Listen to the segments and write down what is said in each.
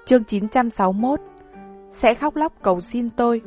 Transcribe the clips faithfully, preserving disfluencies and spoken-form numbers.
Chương chín trăm sáu mươi mốt. Sẽ khóc lóc cầu xin tôi.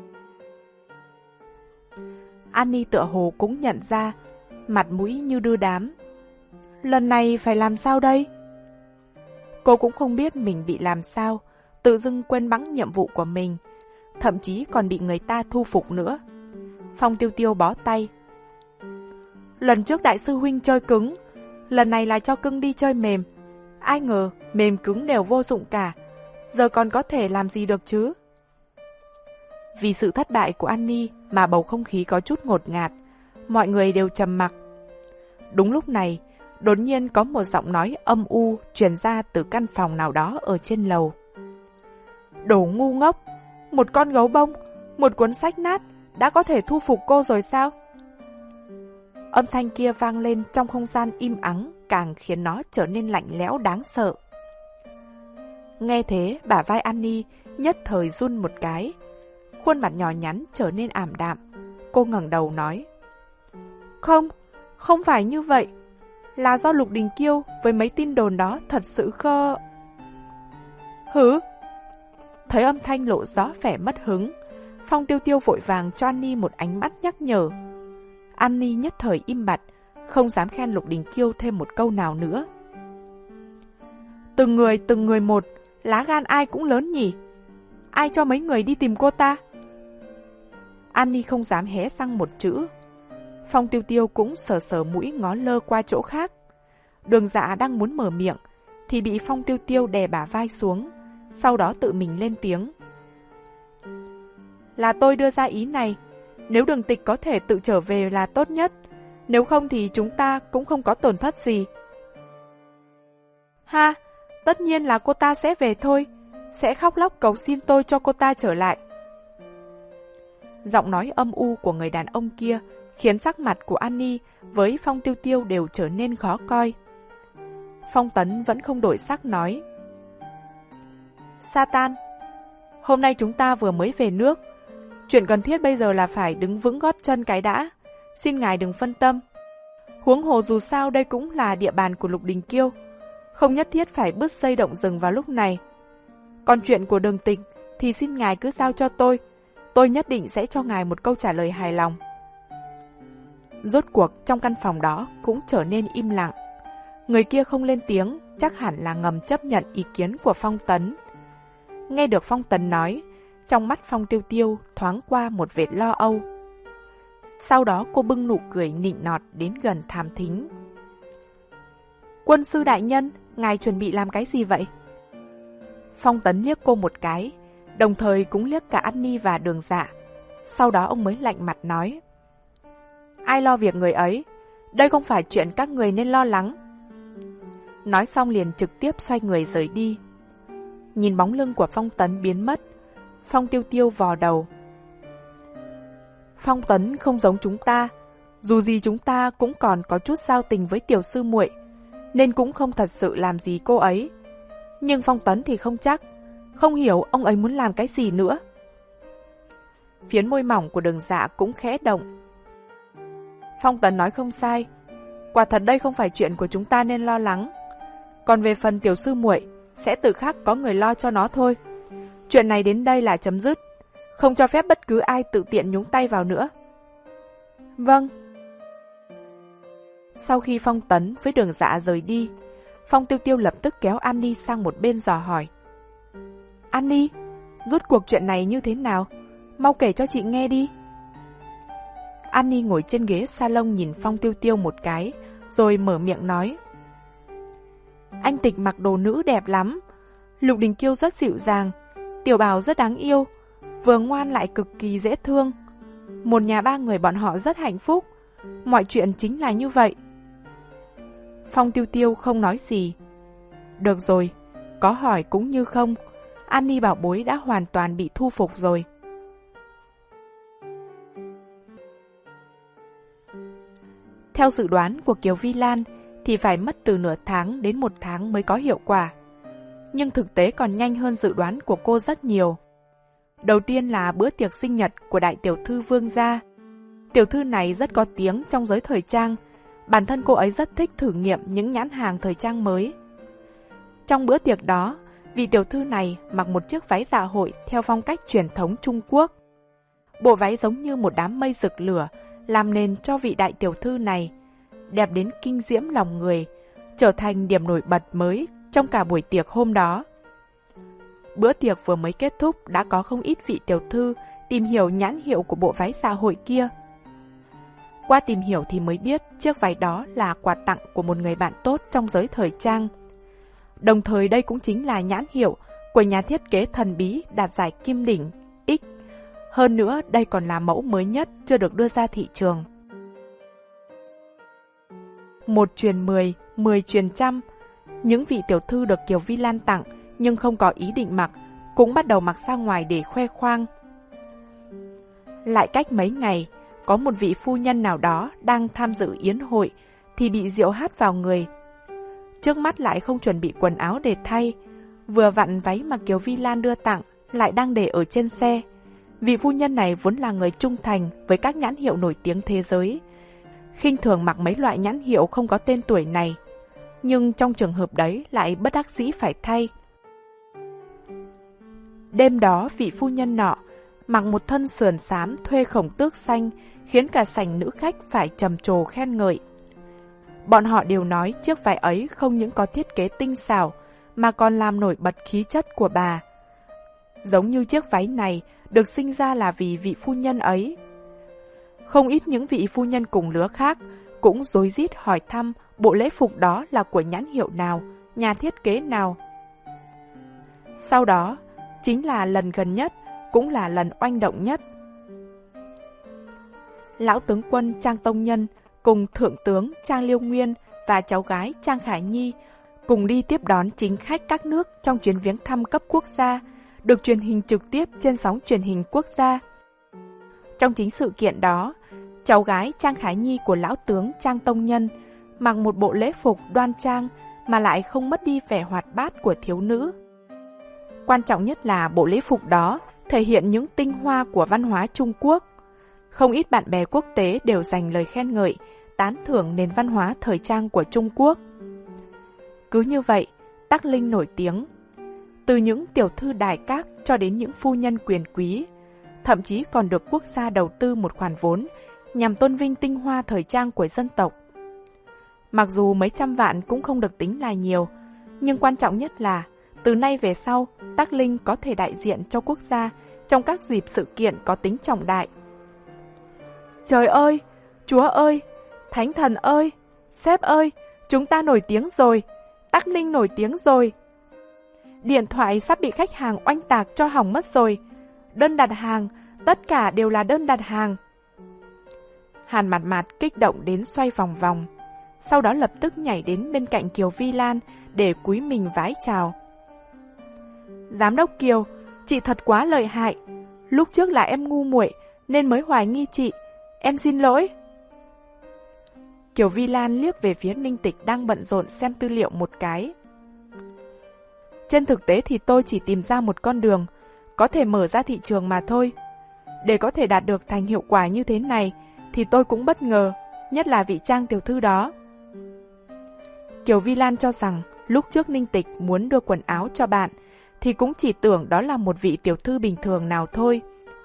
Annie tựa hồ cũng nhận ra, mặt mũi như đưa đám. Lần này phải làm sao đây? Cô cũng không biết mình bị làm sao, tự dưng quên bẵng nhiệm vụ của mình, thậm chí còn bị người ta thu phục nữa. Phong Tiêu Tiêu bó tay. Lần trước đại sư huynh chơi cứng, lần này là cho cưng đi chơi mềm. Ai ngờ mềm cứng đều vô dụng cả, giờ còn có thể làm gì được chứ? Vì sự thất bại của Annie mà bầu không khí có chút ngột ngạt, mọi người đều trầm mặc. Đúng lúc này, đột nhiên có một giọng nói âm u truyền ra từ căn phòng nào đó ở trên lầu. Đồ ngu ngốc, một con gấu bông, một cuốn sách nát đã có thể thu phục cô rồi sao? Âm thanh kia vang lên trong không gian im ắng, càng khiến nó trở nên lạnh lẽo đáng sợ. Nghe thế, bả vai Annie nhất thời run một cái, khuôn mặt nhỏ nhắn trở nên ảm đạm. Cô ngẩng đầu nói: Không, không phải như vậy. Là do Lục Đình Kiêu với mấy tin đồn đó thật sự khơ... Hứ? Thấy âm thanh lộ rõ vẻ mất hứng, Phong Tiêu Tiêu vội vàng cho Annie một ánh mắt nhắc nhở. Annie nhất thời im bặt, không dám khen Lục Đình Kiêu thêm một câu nào nữa. Từng người từng người một, lá gan ai cũng lớn nhỉ? Ai cho mấy người đi tìm cô ta? Annie không dám hé răng một chữ. Phong Tiêu Tiêu cũng sờ sờ mũi ngó lơ qua chỗ khác. Đường Dạ đang muốn mở miệng thì bị Phong Tiêu Tiêu đè bả vai xuống, sau đó tự mình lên tiếng. Là tôi đưa ra ý này, nếu Đường Tịch có thể tự trở về là tốt nhất, nếu không thì chúng ta cũng không có tổn thất gì. Ha, tất nhiên là cô ta sẽ về thôi, sẽ khóc lóc cầu xin tôi cho cô ta trở lại. Giọng nói âm u của người đàn ông kia khiến sắc mặt của Annie với Phong Tiêu Tiêu đều trở nên khó coi. Phong Tấn vẫn không đổi sắc nói: Satan, hôm nay chúng ta vừa mới về nước, chuyện cần thiết bây giờ là phải đứng vững gót chân cái đã, xin ngài đừng phân tâm. Huống hồ dù sao đây cũng là địa bàn của Lục Đình Kiêu, không nhất thiết phải bứt dây động rừng vào lúc này. Còn chuyện của Đường Tịch thì xin ngài cứ giao cho tôi, tôi nhất định sẽ cho ngài một câu trả lời hài lòng. Rốt cuộc trong căn phòng đó cũng trở nên im lặng. Người kia không lên tiếng, chắc hẳn là ngầm chấp nhận ý kiến của Phong Tấn. Nghe được Phong Tấn nói, trong mắt Phong Tiêu Tiêu thoáng qua một vệt lo âu. Sau đó cô bưng nụ cười nịnh nọt đến gần thám thính. Quân sư đại nhân, ngài chuẩn bị làm cái gì vậy? Phong Tấn liếc cô một cái, đồng thời cũng liếc cả Annie và Đường Dạ. Sau đó ông mới lạnh mặt nói: Ai lo việc người ấy, đây không phải chuyện các người nên lo lắng. Nói xong liền trực tiếp xoay người rời đi. Nhìn bóng lưng của Phong Tấn biến mất, Phong Tiêu Tiêu vò đầu. Phong Tấn không giống chúng ta, dù gì chúng ta cũng còn có chút giao tình với tiểu sư muội, nên cũng không thật sự làm gì cô ấy. Nhưng Phong Tấn thì không chắc, không hiểu ông ấy muốn làm cái gì nữa. Phiến môi mỏng của Đường Dạ cũng khẽ động. Phong Tấn nói không sai, quả thật đây không phải chuyện của chúng ta nên lo lắng. Còn về phần tiểu sư muội, sẽ tự khắc có người lo cho nó thôi. Chuyện này đến đây là chấm dứt, không cho phép bất cứ ai tự tiện nhúng tay vào nữa. Vâng. Sau khi Phong Tấn với Đường Dạ rời đi, Phong Tiêu Tiêu lập tức kéo Annie sang một bên dò hỏi. Annie, rốt cuộc chuyện này như thế nào? Mau kể cho chị nghe đi. Annie ngồi trên ghế salon nhìn Phong Tiêu Tiêu một cái, rồi mở miệng nói. Anh Tịch mặc đồ nữ đẹp lắm, Lục Đình Kiêu rất dịu dàng, Tiểu Bảo rất đáng yêu, vừa ngoan lại cực kỳ dễ thương. Một nhà ba người bọn họ rất hạnh phúc, mọi chuyện chính là như vậy. Phong Tiêu Tiêu không nói gì. Được rồi, có hỏi cũng như không, Annie bảo bối đã hoàn toàn bị thu phục rồi. Theo dự đoán của Kiều Vi Lan thì phải mất từ nửa tháng đến một tháng mới có hiệu quả. Nhưng thực tế còn nhanh hơn dự đoán của cô rất nhiều. Đầu tiên là bữa tiệc sinh nhật của đại tiểu thư Vương gia. Tiểu thư này rất có tiếng trong giới thời trang, bản thân cô ấy rất thích thử nghiệm những nhãn hàng thời trang mới. Trong bữa tiệc đó, vị tiểu thư này mặc một chiếc váy dạ hội theo phong cách truyền thống Trung Quốc. Bộ váy giống như một đám mây rực lửa, làm nền cho vị đại tiểu thư này, đẹp đến kinh diễm lòng người, trở thành điểm nổi bật mới trong cả buổi tiệc hôm đó. Bữa tiệc vừa mới kết thúc đã có không ít vị tiểu thư tìm hiểu nhãn hiệu của bộ váy dạ hội kia. Qua tìm hiểu thì mới biết chiếc váy đó là quà tặng của một người bạn tốt trong giới thời trang. Đồng thời đây cũng chính là nhãn hiệu của nhà thiết kế thần bí đạt giải Kim Đỉnh X. Hơn nữa đây còn là mẫu mới nhất chưa được đưa ra thị trường. Một truyền mười, mười truyền trăm. Những vị tiểu thư được Kiều Vi Lan tặng nhưng không có ý định mặc, cũng bắt đầu mặc ra ngoài để khoe khoang. Lại cách mấy ngày, có một vị phu nhân nào đó đang tham dự yến hội thì bị rượu hát vào người. Trước mắt lại không chuẩn bị quần áo để thay, vừa vặn váy mà Kiều Vi Lan đưa tặng lại đang để ở trên xe. Vị phu nhân này vốn là người trung thành với các nhãn hiệu nổi tiếng thế giới, khinh thường mặc mấy loại nhãn hiệu không có tên tuổi này, nhưng trong trường hợp đấy lại bất đắc dĩ phải thay. Đêm đó vị phu nhân nọ mặc một thân sườn xám thuê khổng tước xanh, khiến cả sảnh nữ khách phải trầm trồ khen ngợi. Bọn họ đều nói chiếc váy ấy không những có thiết kế tinh xảo mà còn làm nổi bật khí chất của bà. Giống như chiếc váy này được sinh ra là vì vị phu nhân ấy. Không ít những vị phu nhân cùng lứa khác cũng rối rít hỏi thăm bộ lễ phục đó là của nhãn hiệu nào, nhà thiết kế nào. Sau đó, chính là lần gần nhất, cũng là lần oanh động nhất. Lão tướng quân Trang Tông Nhân cùng thượng tướng Trang Liêu Nguyên và cháu gái Trang Khải Nhi cùng đi tiếp đón chính khách các nước trong chuyến viếng thăm cấp quốc gia, được truyền hình trực tiếp trên sóng truyền hình quốc gia. Trong chính sự kiện đó, cháu gái Trang Khải Nhi của lão tướng Trang Tông Nhân mặc một bộ lễ phục đoan trang mà lại không mất đi vẻ hoạt bát của thiếu nữ. Quan trọng nhất là bộ lễ phục đó thể hiện những tinh hoa của văn hóa Trung Quốc. Không ít bạn bè quốc tế đều dành lời khen ngợi, tán thưởng nền văn hóa thời trang của Trung Quốc. Cứ như vậy, Tắc Linh nổi tiếng. Từ những tiểu thư đài các cho đến những phu nhân quyền quý, thậm chí còn được quốc gia đầu tư một khoản vốn nhằm tôn vinh tinh hoa thời trang của dân tộc. Mặc dù mấy trăm vạn cũng không được tính là nhiều, nhưng quan trọng nhất là từ nay về sau, Tắc Linh có thể đại diện cho quốc gia trong các dịp sự kiện có tính trọng đại. Trời ơi! Chúa ơi! Thánh thần ơi! Sếp ơi! Chúng ta nổi tiếng rồi! Tắc Linh nổi tiếng rồi! Điện thoại sắp bị khách hàng oanh tạc cho hỏng mất rồi! Đơn đặt hàng! Tất cả đều là đơn đặt hàng! Hàn Mạt Mạt kích động đến xoay vòng vòng, sau đó lập tức nhảy đến bên cạnh Kiều Vi Lan để cúi mình vái chào. Giám đốc Kiều, chị thật quá lợi hại. Lúc trước là em ngu muội nên mới hoài nghi chị. Em xin lỗi. Kiều Vi Lan liếc về phía Ninh Tịch đang bận rộn xem tư liệu một cái. Trên thực tế thì tôi chỉ tìm ra một con đường, có thể mở ra thị trường mà thôi. Để có thể đạt được thành hiệu quả như thế này thì tôi cũng bất ngờ, nhất là vị Trang tiểu thư đó. Kiều Vi Lan cho rằng lúc trước Ninh Tịch muốn đưa quần áo cho bạn thì cũng chỉ tưởng đó là một vị tiểu thư bình thường nào thôi.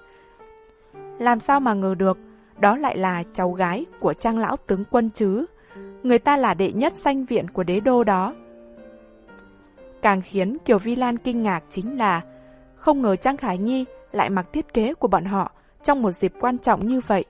Làm sao mà ngờ được đó lại là cháu gái của Trang lão tướng quân chứ, người ta là đệ nhất danh viện của đế đô đó. Càng khiến Kiều Vi Lan kinh ngạc chính là không ngờ Trang Khải Nhi lại mặc thiết kế của bọn họ trong một dịp quan trọng như vậy.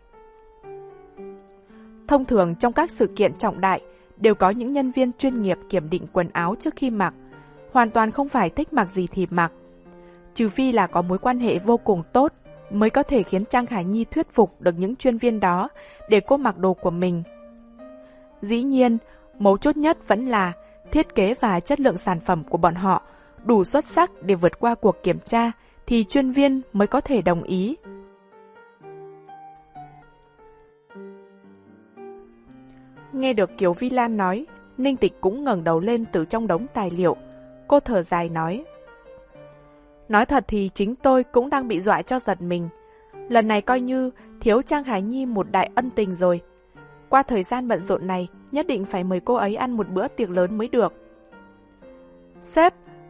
Thông thường trong các sự kiện trọng đại đều có những nhân viên chuyên nghiệp kiểm định quần áo trước khi mặc, hoàn toàn không phải thích mặc gì thì mặc. Trừ phi là có mối quan hệ vô cùng tốt mới có thể khiến Trang Khải Nhi thuyết phục được những chuyên viên đó để cô mặc đồ của mình. Dĩ nhiên, mấu chốt nhất vẫn là thiết kế và chất lượng sản phẩm của bọn họ đủ xuất sắc để vượt qua cuộc kiểm tra thì chuyên viên mới có thể đồng ý. Nghe được Kiều Vi Lan nói, Ninh Tịch cũng ngẩng đầu lên từ trong đống tài liệu. Cô thở dài nói: Nói thật thì chính tôi cũng đang bị dọa cho giật mình. Lần này coi như thiếu Trang Khải Nhi một đại ân tình rồi. Qua thời gian bận rộn này, nhất định phải mời cô ấy ăn một bữa tiệc lớn mới được. Sếp,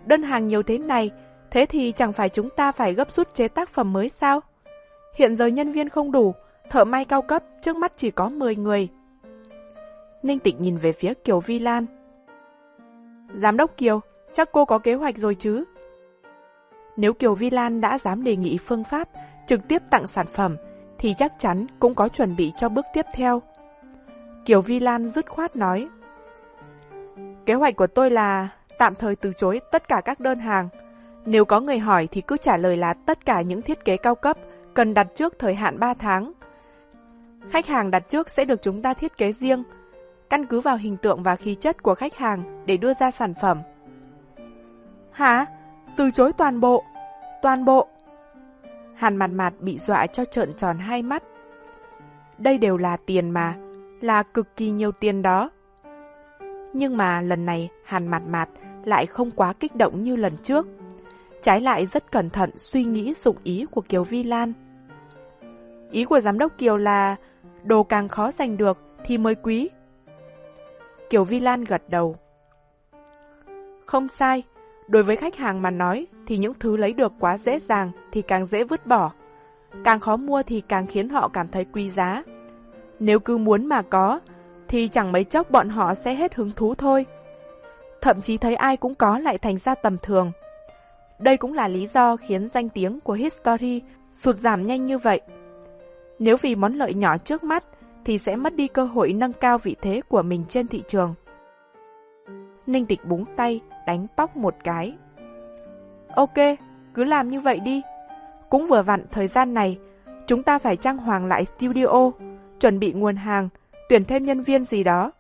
đơn hàng nhiều thế này, thế thì chẳng phải chúng ta phải gấp rút chế tác phẩm mới sao? Hiện giờ nhân viên không đủ, thợ may cao cấp trước mắt chỉ có mười người. Ninh Tịch nhìn về phía Kiều Vi Lan. Giám đốc Kiều, chắc cô có kế hoạch rồi chứ? Nếu Kiều Vi Lan đã dám đề nghị phương pháp trực tiếp tặng sản phẩm, thì chắc chắn cũng có chuẩn bị cho bước tiếp theo. Kiều Vi Lan dứt khoát nói. Kế hoạch của tôi là tạm thời từ chối tất cả các đơn hàng. Nếu có người hỏi thì cứ trả lời là tất cả những thiết kế cao cấp cần đặt trước thời hạn ba tháng. Khách hàng đặt trước sẽ được chúng ta thiết kế riêng, căn cứ vào hình tượng và khí chất của khách hàng để đưa ra sản phẩm. Hả? Từ chối toàn bộ? Toàn bộ? Hàn Mạt Mạt bị dọa cho trợn tròn hai mắt. Đây đều là tiền mà, là cực kỳ nhiều tiền đó. Nhưng mà lần này Hàn Mạt Mạt lại không quá kích động như lần trước. Trái lại rất cẩn thận suy nghĩ dụng ý của Kiều Vi Lan. Ý của giám đốc Kiều là đồ càng khó giành được thì mới quý. Kiều Vi Lan gật đầu. Không sai, đối với khách hàng mà nói thì những thứ lấy được quá dễ dàng thì càng dễ vứt bỏ. Càng khó mua thì càng khiến họ cảm thấy quý giá. Nếu cứ muốn mà có, thì chẳng mấy chốc bọn họ sẽ hết hứng thú thôi. Thậm chí thấy ai cũng có lại thành ra tầm thường. Đây cũng là lý do khiến danh tiếng của History sụt giảm nhanh như vậy. Nếu vì món lợi nhỏ trước mắt thì sẽ mất đi cơ hội nâng cao vị thế của mình trên thị trường. Ninh Tịch búng tay, đánh póc một cái. Ok, cứ làm như vậy đi. Cũng vừa vặn thời gian này, chúng ta phải trang hoàng lại studio, chuẩn bị nguồn hàng, tuyển thêm nhân viên gì đó.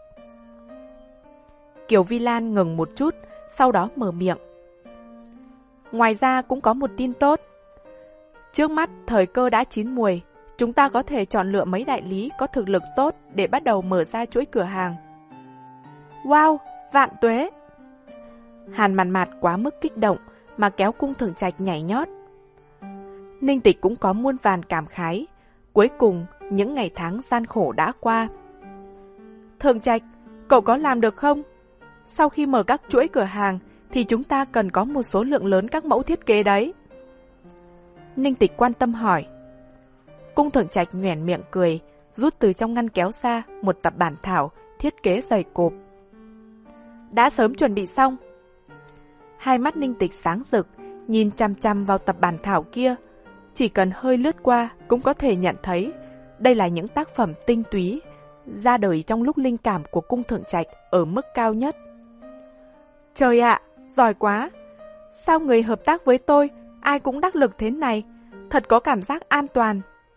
Kiều Vi Lan ngừng một chút, sau đó mở miệng. Ngoài ra cũng có một tin tốt. Trước mắt thời cơ đã chín muồi, chúng ta có thể chọn lựa mấy đại lý có thực lực tốt để bắt đầu mở ra chuỗi cửa hàng. Wow, vạn tuế! Hàn Mạt Mạt quá mức kích động mà kéo Cung Thượng Trạch nhảy nhót. Ninh Tịch cũng có muôn vàn cảm khái. Cuối cùng, những ngày tháng gian khổ đã qua. Thượng Trạch, cậu có làm được không? Sau khi mở các chuỗi cửa hàng, thì chúng ta cần có một số lượng lớn các mẫu thiết kế đấy. Ninh Tịch quan tâm hỏi. Cung Thượng Trạch nhoẻn miệng cười, rút từ trong ngăn kéo ra một tập bản thảo thiết kế dày cộp. Đã sớm chuẩn bị xong. Hai mắt Ninh Tịch sáng rực, nhìn chăm chăm vào tập bản thảo kia. Chỉ cần hơi lướt qua cũng có thể nhận thấy đây là những tác phẩm tinh túy, ra đời trong lúc linh cảm của Cung Thượng Trạch ở mức cao nhất. Trời ạ, giỏi quá! Sao người hợp tác với tôi ai cũng đắc lực thế này? Thật có cảm giác an toàn.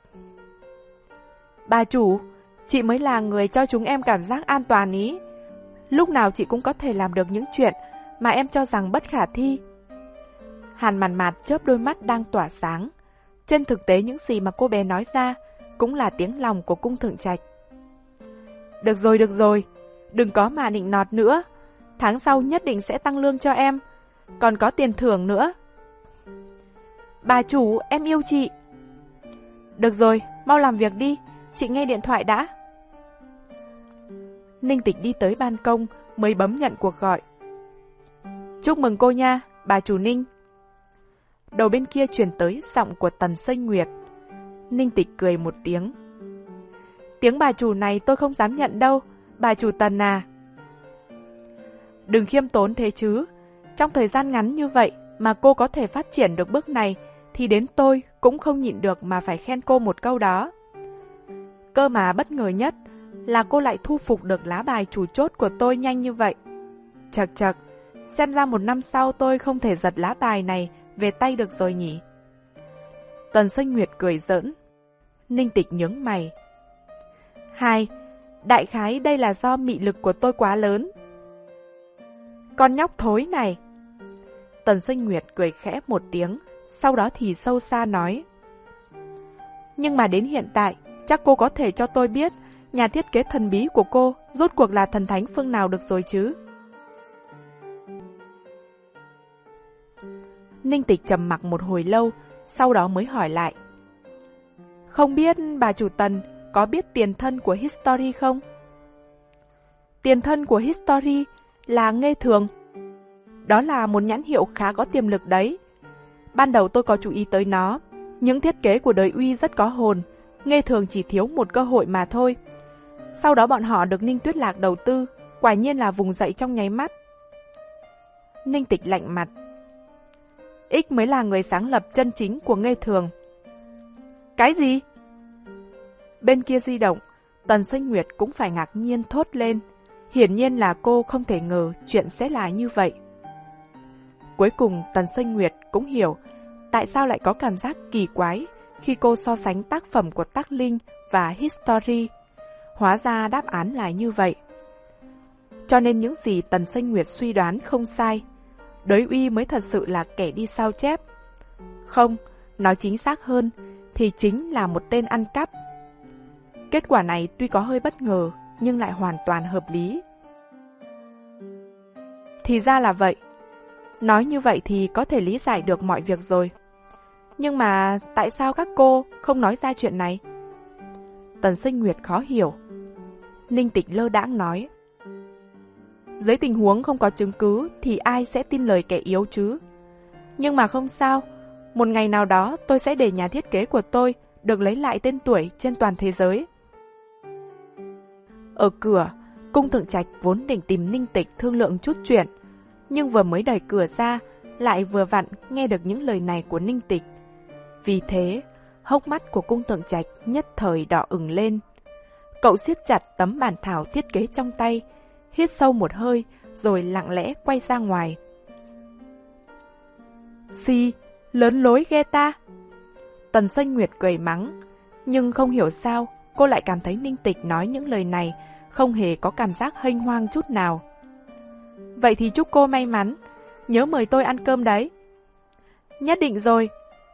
Bà chủ, chị mới là người cho chúng em cảm giác an toàn ý. Lúc nào chị cũng có thể làm được những chuyện mà em cho rằng bất khả thi. Hàn Mạt Mạt chớp đôi mắt đang tỏa sáng. Trên thực tế những gì mà cô bé nói ra cũng là tiếng lòng của Cung Thượng Trạch. Được rồi, được rồi, đừng có mà nịnh nọt nữa. Tháng sau nhất định sẽ tăng lương cho em, còn có tiền thưởng nữa. Bà chủ, em yêu chị. Được rồi, mau làm việc đi, chị nghe điện thoại đã. Ninh Tịch đi tới ban công mới bấm nhận cuộc gọi. Chúc mừng cô nha, bà chủ Ninh. Đầu bên kia truyền tới giọng của Tần Sênh Nguyệt. Ninh Tịch cười một tiếng. Tiếng bà chủ này tôi không dám nhận đâu, bà chủ Tần à. Đừng khiêm tốn thế chứ. Trong thời gian ngắn như vậy mà cô có thể phát triển được bước này thì đến tôi cũng không nhịn được mà phải khen cô một câu đó. Cơ mà bất ngờ nhất là cô lại thu phục được lá bài chủ chốt của tôi nhanh như vậy. Chật chật, xem ra một năm sau tôi không thể giật lá bài này về tay được rồi nhỉ. Tần Sênh Nguyệt cười giỡn. Ninh Tịch nhướng mày. Hai, đại khái đây là do mị lực của tôi quá lớn. Con nhóc thối này. Tần Sênh Nguyệt cười khẽ một tiếng, sau đó thì sâu xa nói. Nhưng mà đến hiện tại, chắc cô có thể cho tôi biết nhà thiết kế thần bí của cô rốt cuộc là thần thánh phương nào được rồi chứ? Ninh Tịch trầm mặc một hồi lâu, sau đó mới hỏi lại. Không biết bà chủ Tần có biết tiền thân của History không? Tiền thân của History là Nghê Thường. Đó là một nhãn hiệu khá có tiềm lực đấy. Ban đầu tôi có chú ý tới nó. Những thiết kế của Đời Uy rất có hồn, Nghê Thường chỉ thiếu một cơ hội mà thôi. Sau đó bọn họ được Ninh Tuyết Lạc đầu tư, quả nhiên là vùng dậy trong nháy mắt. Ninh Tịch lạnh mặt. X mới là người sáng lập chân chính của Nghê Thường. Cái gì? Bên kia di động, Tần Sinh Nguyệt cũng phải ngạc nhiên thốt lên. Hiển nhiên là cô không thể ngờ chuyện sẽ là như vậy. Cuối cùng Tần Sinh Nguyệt cũng hiểu tại sao lại có cảm giác kỳ quái khi cô so sánh tác phẩm của Tắc Linh và History. Hóa ra đáp án là như vậy. Cho nên những gì Tần Sinh Nguyệt suy đoán không sai. Đới Uy mới thật sự là kẻ đi sao chép. Không, nói chính xác hơn thì chính là một tên ăn cắp. Kết quả này tuy có hơi bất ngờ nhưng lại hoàn toàn hợp lý. Thì ra là vậy. Nói như vậy thì có thể lý giải được mọi việc rồi. Nhưng mà tại sao các cô không nói ra chuyện này? Tần Sinh Nguyệt khó hiểu. Ninh Tịch lơ đãng nói. Dưới tình huống không có chứng cứ thì ai sẽ tin lời kẻ yếu chứ? Nhưng mà không sao, một ngày nào đó tôi sẽ để nhà thiết kế của tôi được lấy lại tên tuổi trên toàn thế giới. Ở cửa, Cung Thượng Trạch vốn định tìm Ninh Tịch thương lượng chút chuyện, nhưng vừa mới đẩy cửa ra, lại vừa vặn nghe được những lời này của Ninh Tịch. Vì thế, hốc mắt của Cung Thượng Trạch nhất thời đỏ ửng lên. Cậu siết chặt tấm bản thảo thiết kế trong tay, hít sâu một hơi, rồi lặng lẽ quay ra ngoài. Si, lớn lối ghê ta! Tần Sinh Nguyệt cười mắng, nhưng không hiểu sao cô lại cảm thấy Ninh Tịch nói những lời này không hề có cảm giác hênh hoang chút nào. Vậy thì chúc cô may mắn, nhớ mời tôi ăn cơm đấy. Nhất định rồi.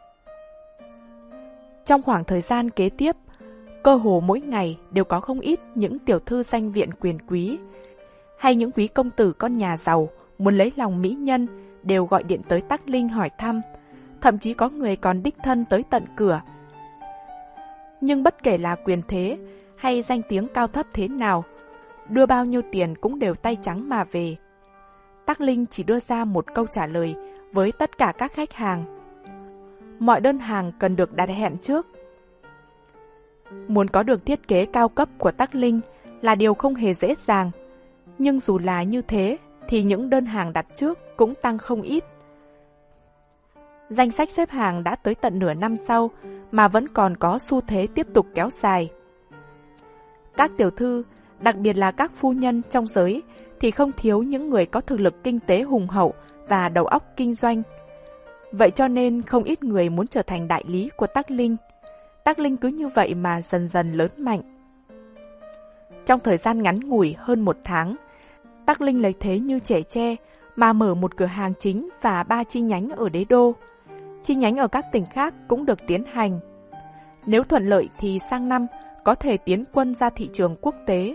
Trong khoảng thời gian kế tiếp, cơ hồ mỗi ngày đều có không ít những tiểu thư danh viện quyền quý, hay những quý công tử con nhà giàu muốn lấy lòng mỹ nhân đều gọi điện tới Tắc Linh hỏi thăm, thậm chí có người còn đích thân tới tận cửa. Nhưng bất kể là quyền thế hay danh tiếng cao thấp thế nào, đưa bao nhiêu tiền cũng đều tay trắng mà về. Tắc Linh chỉ đưa ra một câu trả lời với tất cả các khách hàng. Mọi đơn hàng cần được đặt hẹn trước. Muốn có được thiết kế cao cấp của Tắc Linh là điều không hề dễ dàng, nhưng dù là như thế thì những đơn hàng đặt trước cũng tăng không ít. Danh sách xếp hàng đã tới tận nửa năm sau mà vẫn còn có xu thế tiếp tục kéo dài. Các tiểu thư, đặc biệt là các phu nhân trong giới, thì không thiếu những người có thực lực kinh tế hùng hậu và đầu óc kinh doanh. Vậy cho nên không ít người muốn trở thành đại lý của Tắc Linh. Tắc Linh cứ như vậy mà dần dần lớn mạnh. Trong thời gian ngắn ngủi hơn một tháng, Tắc Linh lấy thế như trẻ tre mà mở một cửa hàng chính và ba chi nhánh ở Đế Đô. Chi nhánh ở các tỉnh khác cũng được tiến hành. Nếu thuận lợi thì sang năm có thể tiến quân ra thị trường quốc tế.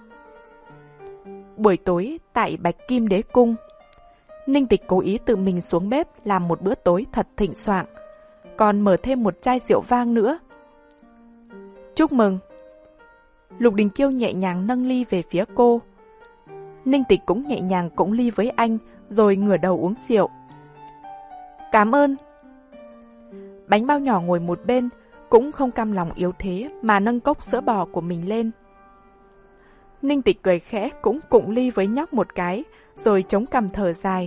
Buổi tối tại Bạch Kim Đế Cung, Ninh Tịch cố ý tự mình xuống bếp làm một bữa tối thật thịnh soạn, còn mở thêm một chai rượu vang nữa. Chúc mừng! Lục Đình Kiêu nhẹ nhàng nâng ly về phía cô. Ninh Tịch cũng nhẹ nhàng cụng ly với anh, rồi ngửa đầu uống rượu. Cảm ơn! Bánh bao nhỏ ngồi một bên, cũng không cam lòng yếu thế mà nâng cốc sữa bò của mình lên. Ninh Tịch cười khẽ cũng cụng ly với nhóc một cái, rồi chống cằm thở dài.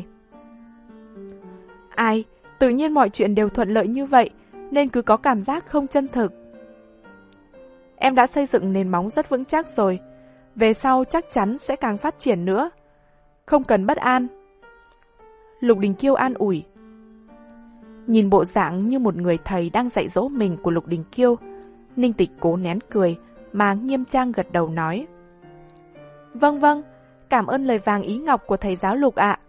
Ai, tự nhiên mọi chuyện đều thuận lợi như vậy, nên cứ có cảm giác không chân thực. Em đã xây dựng nền móng rất vững chắc rồi, về sau chắc chắn sẽ càng phát triển nữa. Không cần bất an. Lục Đình Kiêu an ủi. Nhìn bộ dạng như một người thầy đang dạy dỗ mình của Lục Đình Kiêu, Ninh Tịch cố nén cười mà nghiêm trang gật đầu nói. Vâng vâng, cảm ơn lời vàng ý ngọc của thầy giáo Lục ạ.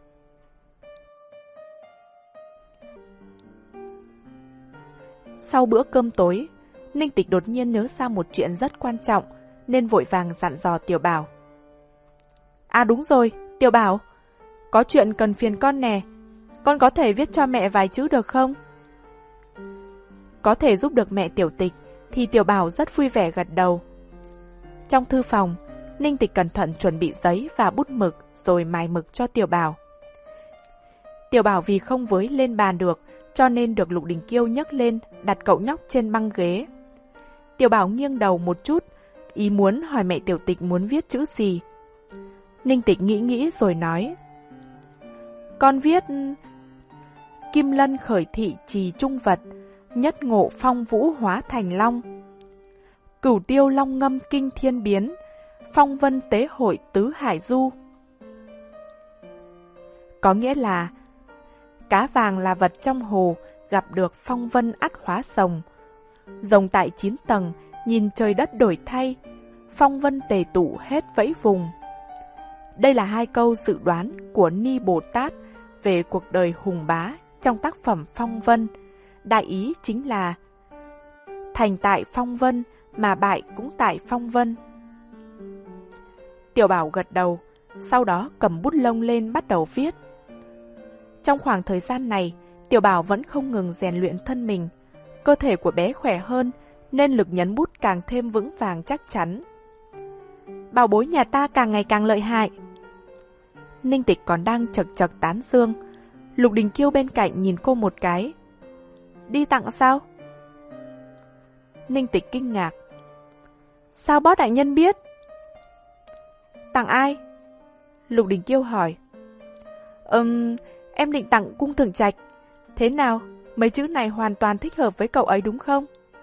Sau bữa cơm tối, Ninh Tịch đột nhiên nhớ ra một chuyện rất quan trọng, nên vội vàng dặn dò Tiểu Bảo. À đúng rồi, Tiểu Bảo, có chuyện cần phiền con nè, con có thể viết cho mẹ vài chữ được không? Có thể giúp được mẹ Tiểu Tịch thì Tiểu Bảo rất vui vẻ gật đầu. Trong thư phòng, Ninh Tịch cẩn thận chuẩn bị giấy và bút mực rồi mài mực cho Tiểu Bảo. Tiểu Bảo vì không với lên bàn được, cho nên được Lục Đình Kiêu nhấc lên, đặt cậu nhóc trên băng ghế. Tiểu Bảo nghiêng đầu một chút, ý muốn hỏi mẹ Tiểu Tịch muốn viết chữ gì. Ninh Tịch nghĩ nghĩ rồi nói: Con viết: Kim lân khởi thị trì trung vật, nhất ngộ phong vũ hóa thành long. Cửu tiêu long ngâm kinh thiên biến, phong vân tế hội tứ hải du. Có nghĩa là cá vàng là vật trong hồ, gặp được phong vân ắt hóa rồng. Rồng tại chín tầng, nhìn trời đất đổi thay, phong vân tề tụ hết vẫy vùng. Đây là hai câu dự đoán của Ni Bồ Tát về cuộc đời hùng bá trong tác phẩm Phong Vân. Đại ý chính là thành tại phong vân mà bại cũng tại phong vân. Tiểu Bảo gật đầu, sau đó cầm bút lông lên bắt đầu viết. Trong khoảng thời gian này, Tiểu Bảo vẫn không ngừng rèn luyện thân mình. Cơ thể của bé khỏe hơn, nên lực nhấn bút càng thêm vững vàng chắc chắn. Bảo bối nhà ta càng ngày càng lợi hại. Ninh Tịch còn đang chật chật tán dương. Lục Đình Kiêu bên cạnh nhìn cô một cái. Đi tặng sao? Ninh Tịch kinh ngạc. Sao bó đại nhân biết? Tặng ai? Lục Đình Kiêu hỏi. Ừm, em định tặng Cung Thường Trạch. Thế nào, mấy chữ này hoàn toàn thích hợp với cậu ấy đúng không?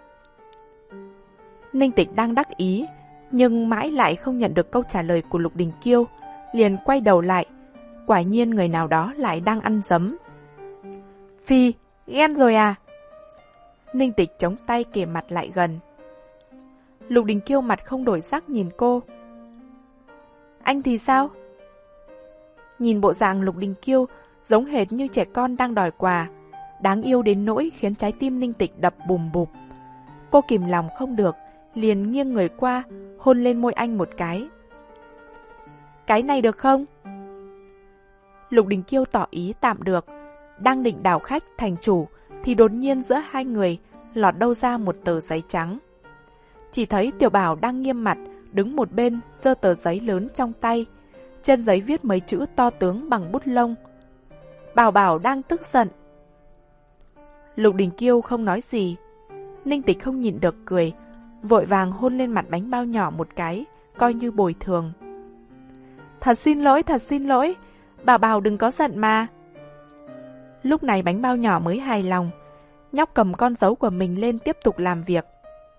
Ninh Tịch đang đắc ý, nhưng mãi lại không nhận được câu trả lời của Lục Đình Kiêu, liền quay đầu lại. Quả nhiên người nào đó lại đang ăn dấm. Phi, ghen rồi à? Ninh Tịch chống tay kề mặt lại gần. Lục Đình Kiêu mặt không đổi sắc nhìn cô. Anh thì sao? Nhìn bộ dạng Lục Đình Kiêu giống hệt như trẻ con đang đòi quà, đáng yêu đến nỗi khiến trái tim Ninh Tịch đập bùm bụp. Cô kìm lòng không được, liền nghiêng người qua, hôn lên môi anh một cái. Cái này được không? Lục Đình Kiêu tỏ ý tạm được, đang định đảo khách thành chủ, thì đột nhiên giữa hai người lọt đâu ra một tờ giấy trắng. Chỉ thấy Tiểu Bảo đang nghiêm mặt, đứng một bên, giơ tờ giấy lớn trong tay. Trên giấy viết mấy chữ to tướng bằng bút lông. Bảo Bảo đang tức giận. Lục Đình Kiêu không nói gì. Ninh Tịch không nhịn được cười, vội vàng hôn lên mặt bánh bao nhỏ một cái, coi như bồi thường. Thật xin lỗi, thật xin lỗi, Bảo Bảo đừng có giận mà. Lúc này bánh bao nhỏ mới hài lòng, nhóc cầm con dấu của mình lên tiếp tục làm việc.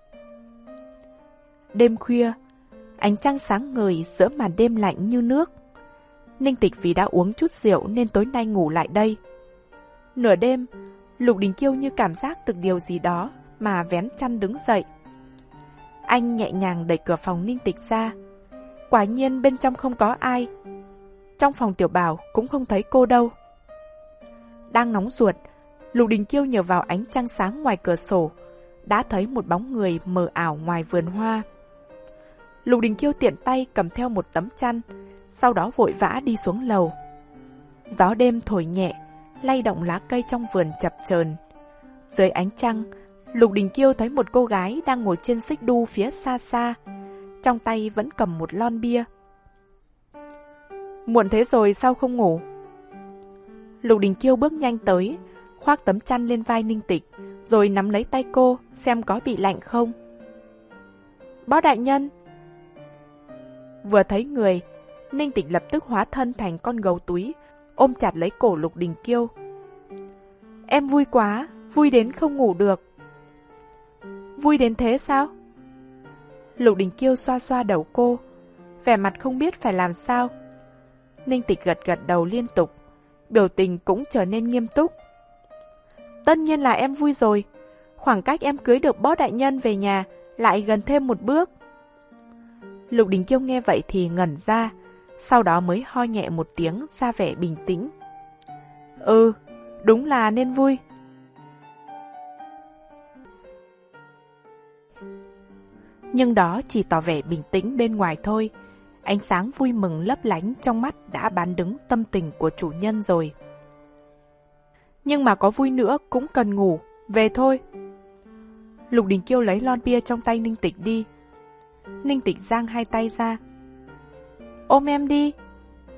Đêm khuya, ánh trăng sáng ngời giữa màn đêm lạnh như nước. Ninh Tịch vì đã uống chút rượu nên tối nay ngủ lại đây. Nửa đêm, Lục Đình Kiêu như cảm giác được điều gì đó mà vén chăn đứng dậy. Anh nhẹ nhàng đẩy cửa phòng Ninh Tịch ra. Quả nhiên bên trong không có ai. Trong phòng Tiểu Bảo cũng không thấy cô đâu. Đang nóng ruột, Lục Đình Kiêu nhờ vào ánh trăng sáng ngoài cửa sổ, đã thấy một bóng người mờ ảo ngoài vườn hoa. Lục Đình Kiêu tiện tay cầm theo một tấm chăn, sau đó vội vã đi xuống lầu. Gió đêm thổi nhẹ, lay động lá cây trong vườn chập chờn. Dưới ánh trăng, Lục Đình Kiêu thấy một cô gái đang ngồi trên xích đu phía xa xa, trong tay vẫn cầm một lon bia. Muộn thế rồi sao không ngủ? Lục Đình Kiêu bước nhanh tới, khoác tấm chăn lên vai Ninh Tịch, rồi nắm lấy tay cô xem có bị lạnh không. Bó đại nhân! Vừa thấy người, Ninh Tịch lập tức hóa thân thành con gấu túi, ôm chặt lấy cổ Lục Đình Kiêu. Em vui quá, vui đến không ngủ được. Vui đến thế sao? Lục Đình Kiêu xoa xoa đầu cô, vẻ mặt không biết phải làm sao. Ninh Tịch gật gật đầu liên tục, biểu tình cũng trở nên nghiêm túc. Tất nhiên là em vui rồi, khoảng cách em cưới được bó đại nhân về nhà lại gần thêm một bước. Lục Đình Kiêu nghe vậy thì ngẩn ra, sau đó mới ho nhẹ một tiếng ra vẻ bình tĩnh. Ừ, đúng là nên vui. Nhưng đó chỉ tỏ vẻ bình tĩnh bên ngoài thôi. Ánh sáng vui mừng lấp lánh trong mắt đã bán đứng tâm tình của chủ nhân rồi. Nhưng mà có vui nữa cũng cần ngủ, về thôi. Lục Đình Kiêu lấy lon bia trong tay Ninh Tịch đi. Ninh Tịch giang hai tay ra. Ôm em đi.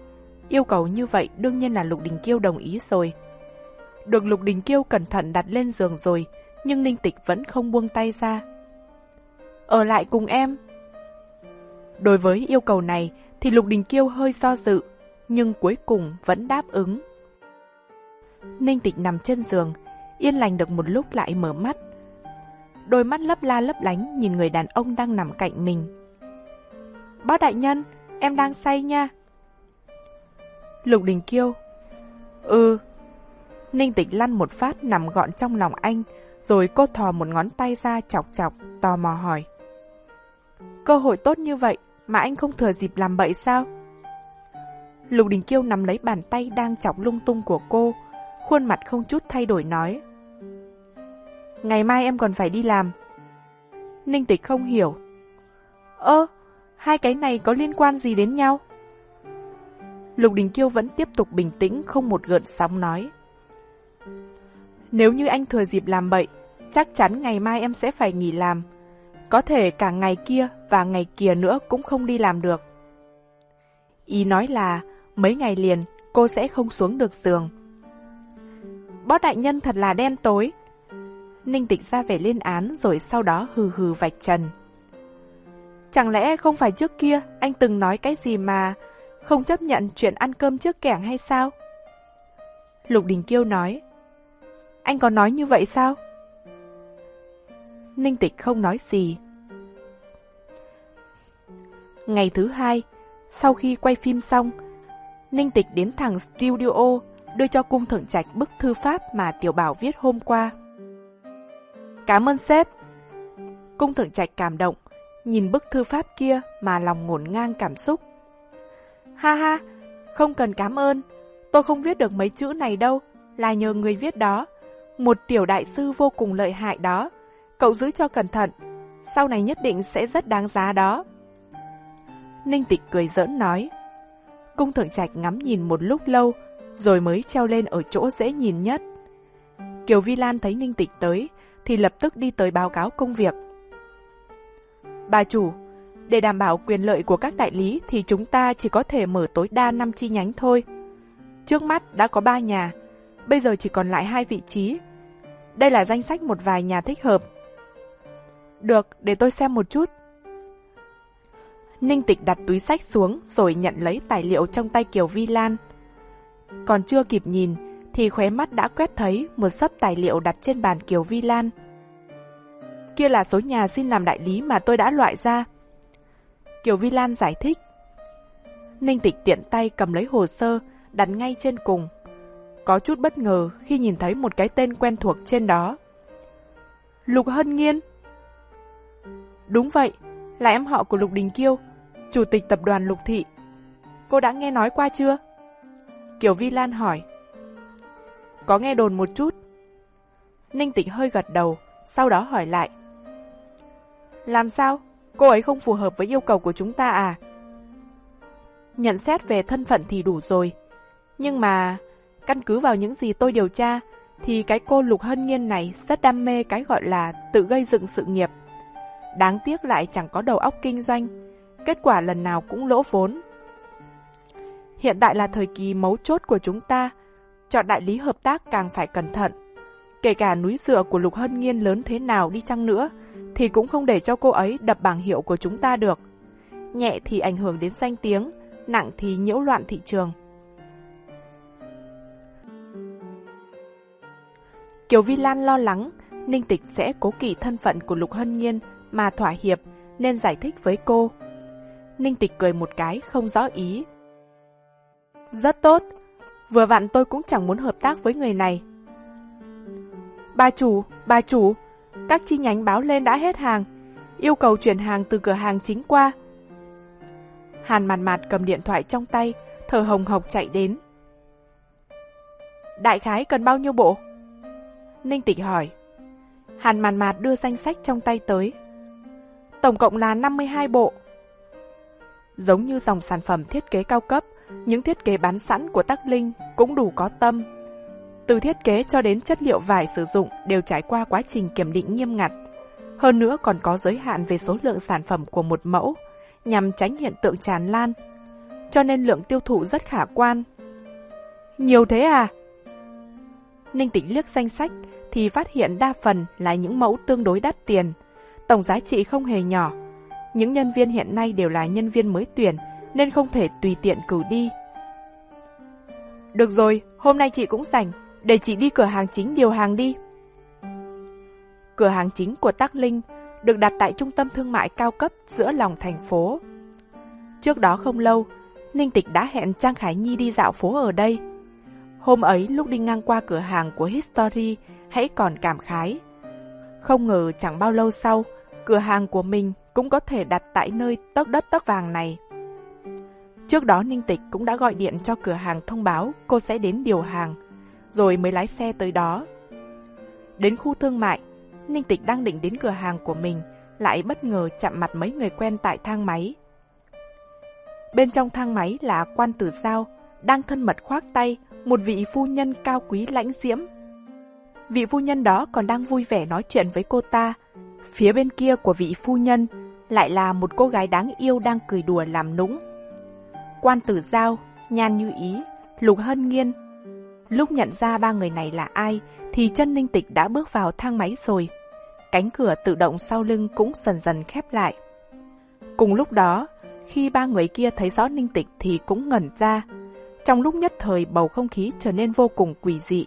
Yêu cầu như vậy đương nhiên là Lục Đình Kiêu đồng ý rồi. Được Lục Đình Kiêu cẩn thận đặt lên giường rồi, nhưng Ninh Tịch vẫn không buông tay ra. Ở lại cùng em. Đối với yêu cầu này thì Lục Đình Kiêu hơi do dự, nhưng cuối cùng vẫn đáp ứng. Ninh Tịch nằm trên giường, yên lành được một lúc lại mở mắt. Đôi mắt lấp la lấp lánh nhìn người đàn ông đang nằm cạnh mình. Bác đại nhân, em đang say nha. Lục Đình Kiêu. Ừ. Ninh Tịch lăn một phát nằm gọn trong lòng anh, rồi cô thò một ngón tay ra chọc chọc, tò mò hỏi. Cơ hội tốt như vậy mà anh không thừa dịp làm bậy sao? Lục Đình Kiêu nắm lấy bàn tay đang chọc lung tung của cô, khuôn mặt không chút thay đổi nói. Ngày mai em còn phải đi làm. Ninh Tịch không hiểu. Ơ, hai cái này có liên quan gì đến nhau? Lục Đình Kiêu vẫn tiếp tục bình tĩnh, không một gợn sóng nói. Nếu như anh thừa dịp làm bậy, chắc chắn ngày mai em sẽ phải nghỉ làm. Có thể cả ngày kia và ngày kia nữa cũng không đi làm được. Ý nói là mấy ngày liền cô sẽ không xuống được giường. Bó đại nhân thật là đen tối. Ninh Tịch ra vẻ lên án rồi sau đó hừ hừ vạch trần. Chẳng lẽ không phải trước kia anh từng nói cái gì mà không chấp nhận chuyện ăn cơm trước kẻng hay sao? Lục Đình Kiêu nói. Anh có nói như vậy sao? Ninh Tịch không nói gì. Ngày thứ hai, sau khi quay phim xong, Ninh Tịch đến thẳng studio đưa cho Cung Thượng Trạch bức thư pháp mà Tiểu Bảo viết hôm qua. Cảm ơn sếp. Cung Thượng Trạch cảm động, nhìn bức thư pháp kia mà lòng ngổn ngang cảm xúc. Ha ha, không cần cảm ơn, tôi không viết được mấy chữ này đâu, là nhờ người viết đó, một tiểu đại sư vô cùng lợi hại đó, cậu giữ cho cẩn thận, sau này nhất định sẽ rất đáng giá đó. Ninh Tịch cười giỡn nói. Cung Thượng Trạch ngắm nhìn một lúc lâu, rồi mới treo lên ở chỗ dễ nhìn nhất. Kiều Vi Lan thấy Ninh Tịch tới, thì lập tức đi tới báo cáo công việc. Bà chủ, để đảm bảo quyền lợi của các đại lý thì chúng ta chỉ có thể mở tối đa năm chi nhánh thôi. Trước mắt đã có ba nhà, bây giờ chỉ còn lại hai vị trí. Đây là danh sách một vài nhà thích hợp. Được, để tôi xem một chút. Ninh Tịch đặt túi sách xuống rồi nhận lấy tài liệu trong tay Kiều Vi Lan. Còn chưa kịp nhìn thì khóe mắt đã quét thấy một xấp tài liệu đặt trên bàn Kiều Vi Lan. Kia là số nhà xin làm đại lý mà tôi đã loại ra. Kiều Vi Lan giải thích. Ninh Tịch tiện tay cầm lấy hồ sơ, đặt ngay trên cùng. Có chút bất ngờ khi nhìn thấy một cái tên quen thuộc trên đó. Lục Hân Nghiên. Đúng vậy, là em họ của Lục Đình Kiêu, chủ tịch tập đoàn Lục Thị. Cô đã nghe nói qua chưa? Kiều Vi Lan hỏi. Có nghe đồn một chút. Ninh Tịch hơi gật đầu, sau đó hỏi lại. Làm sao? Cô ấy không phù hợp với yêu cầu của chúng ta à? Nhận xét về thân phận thì đủ rồi. Nhưng mà, căn cứ vào những gì tôi điều tra, thì cái cô Lục Hân Nghiên này rất đam mê cái gọi là tự gây dựng sự nghiệp. Đáng tiếc lại chẳng có đầu óc kinh doanh, kết quả lần nào cũng lỗ vốn. Hiện tại là thời kỳ mấu chốt của chúng ta, chọn đại lý hợp tác càng phải cẩn thận. Kể cả núi dựa của Lục Hân Nghiên lớn thế nào đi chăng nữa, thì cũng không để cho cô ấy đập bảng hiệu của chúng ta được. Nhẹ thì ảnh hưởng đến danh tiếng, nặng thì nhiễu loạn thị trường. Kiều Vi Lan lo lắng Ninh Tịch sẽ cố kỵ thân phận của Lục Hân Nghiên mà thỏa hiệp nên giải thích với cô. Ninh Tịch cười một cái không rõ ý. Rất tốt, vừa vặn tôi cũng chẳng muốn hợp tác với người này. Bà chủ, bà chủ, các chi nhánh báo lên đã hết hàng, yêu cầu chuyển hàng từ cửa hàng chính qua. Hàn Mạt Mạt cầm điện thoại trong tay, thở hồng hộc chạy đến. Đại khái cần bao nhiêu bộ? Ninh Tịch hỏi. Hàn Mạt Mạt đưa danh sách trong tay tới. Tổng cộng là năm mươi hai bộ. Giống như dòng sản phẩm thiết kế cao cấp, những thiết kế bán sẵn của Tắc Linh cũng đủ có tâm. Từ thiết kế cho đến chất liệu vải sử dụng đều trải qua quá trình kiểm định nghiêm ngặt. Hơn nữa còn có giới hạn về số lượng sản phẩm của một mẫu, nhằm tránh hiện tượng tràn lan. cho nên lượng tiêu thụ rất khả quan. Nhiều thế à? Ninh Tịch liếc danh sách thì phát hiện đa phần là những mẫu tương đối đắt tiền, tổng giá trị không hề nhỏ. Những nhân viên hiện nay đều là nhân viên mới tuyển nên không thể tùy tiện cử đi. Được rồi, hôm nay chị cũng rảnh, để chị đi cửa hàng chính điều hàng đi. Cửa hàng chính của Tắc Linh được đặt tại trung tâm thương mại cao cấp giữa lòng thành phố. Trước đó không lâu, Ninh Tịch đã hẹn Trang Khải Nhi đi dạo phố ở đây. Hôm ấy lúc đi ngang qua cửa hàng của History hãy còn cảm khái. Không ngờ chẳng bao lâu sau, cửa hàng của mình cũng có thể đặt tại nơi tấc đất tấc vàng này. Trước đó Ninh Tịch cũng đã gọi điện cho cửa hàng thông báo cô sẽ đến điều hàng, rồi mới lái xe tới đó. Đến khu thương mại, Ninh Tịch đang định đến cửa hàng của mình, lại bất ngờ chạm mặt mấy người quen tại thang máy. Bên trong thang máy là Quan Tử Giao, đang thân mật khoác tay một vị phu nhân cao quý lãnh diễm. Vị phu nhân đó còn đang vui vẻ nói chuyện với cô ta. Phía bên kia của vị phu nhân lại là một cô gái đáng yêu đang cười đùa làm nũng. Quan Tử Giao, Nhan Như Ý, Lục Hân Nghiên. Lúc nhận ra ba người này là ai thì chân Ninh Tịch đã bước vào thang máy rồi. Cánh cửa tự động sau lưng cũng dần dần khép lại. Cùng lúc đó, khi ba người kia thấy rõ Ninh Tịch thì cũng ngẩn ra. Trong lúc nhất thời bầu không khí trở nên vô cùng quỷ dị.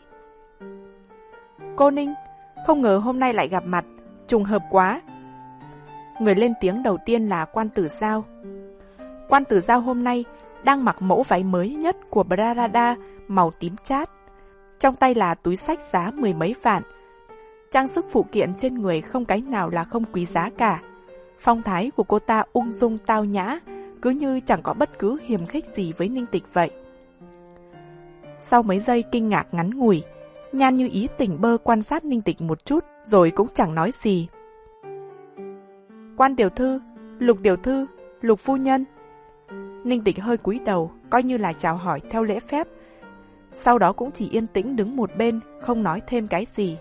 Cô Ninh, không ngờ hôm nay lại gặp mặt, trùng hợp quá. Người lên tiếng đầu tiên là Quan Tử Giao. Quan Tử Giao hôm nay đang mặc mẫu váy mới nhất của Prada màu tím chát. Trong tay là túi xách giá mười mấy vạn. Trang sức phụ kiện trên người không cái nào là không quý giá cả. Phong thái của cô ta ung dung tao nhã, cứ như chẳng có bất cứ hiềm khích gì với Ninh Tịch vậy. Sau mấy giây kinh ngạc ngắn ngủi, Nhan Như Ý tỉnh bơ quan sát Ninh Tịch một chút, rồi cũng chẳng nói gì. Quan tiểu thư, Lục tiểu thư, Lục phu nhân. Ninh Tịch hơi cúi đầu, coi như là chào hỏi theo lễ phép. Sau đó cũng chỉ yên tĩnh đứng một bên, không nói thêm cái gì.